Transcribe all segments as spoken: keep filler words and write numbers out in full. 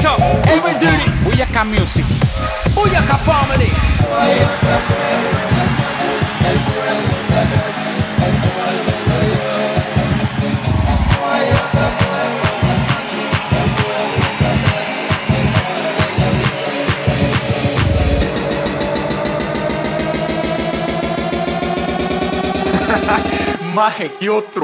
Directo. Every duty. Buyaka Music. Buyaka Family. Maje que otro.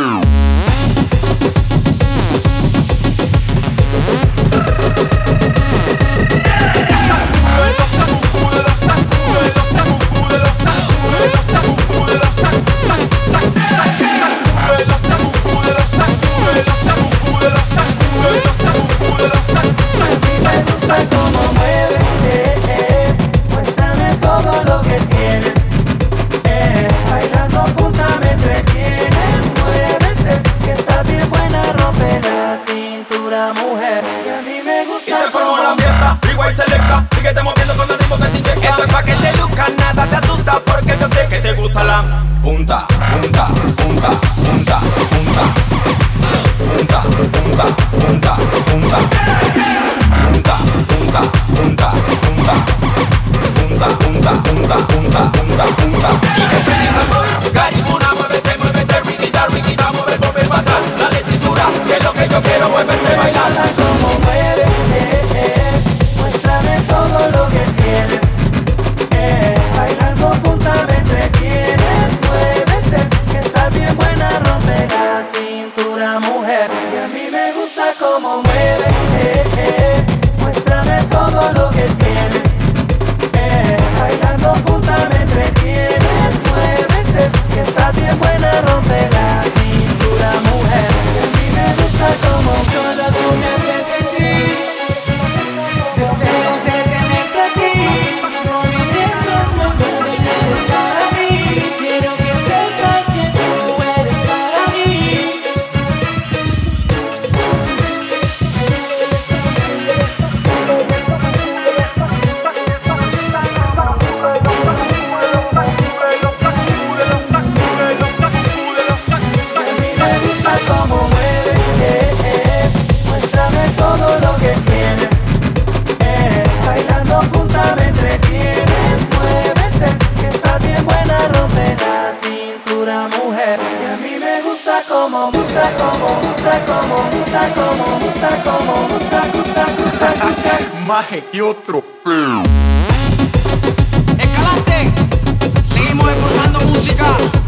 Mujer, y a mí me gusta. Y se formó la fiesta, igual selecta. Síguete moviendo con el ritmo que te inyecta. Esto es pa' que te luzca, nada te asusta. Porque yo sé que te gusta la punta, punta, punta, punta, punta, punta, punta, punta, punta, punta, punta, punta, punta, punta, punta, punta, punta, punta, punta. Y que se diga boy, Garifuna, muévete, muévete, riquita, riquita, mueve, mueve para atrás. Dale cintura, que es lo que yo quiero, muévete, bailar. Como mueres, eh, eh, muéstrame todo lo que tienes, eh, bailando punta me entretienes, muévete, que estás bien buena, rompe la cintura, mujer, y a mí me gusta como mueves, eh, eh, muéstrame todo lo que tienes, eh, bailando punta me entretienes, muévete, que estás bien buena, rompe la cintura, mujer, y a mí me gusta como solo tú me haces sentir deseos de tenerte a ti, tus movimientos me mueven, eres para mí, quiero que sepas que tú eres para mí. Y a mí me gusta como mueves, eh, eh, muéstrame todo lo que tienes, eh, bailando punta me entretienes, muévete, que estás bien buena, rompe la cintura, mujer, y a mí me gusta como, gusta como, gusta como, gusta como, gusta como, gusta, gusta, gusta, gusta. Maje que otro. Escalante. Seguimos exportando música.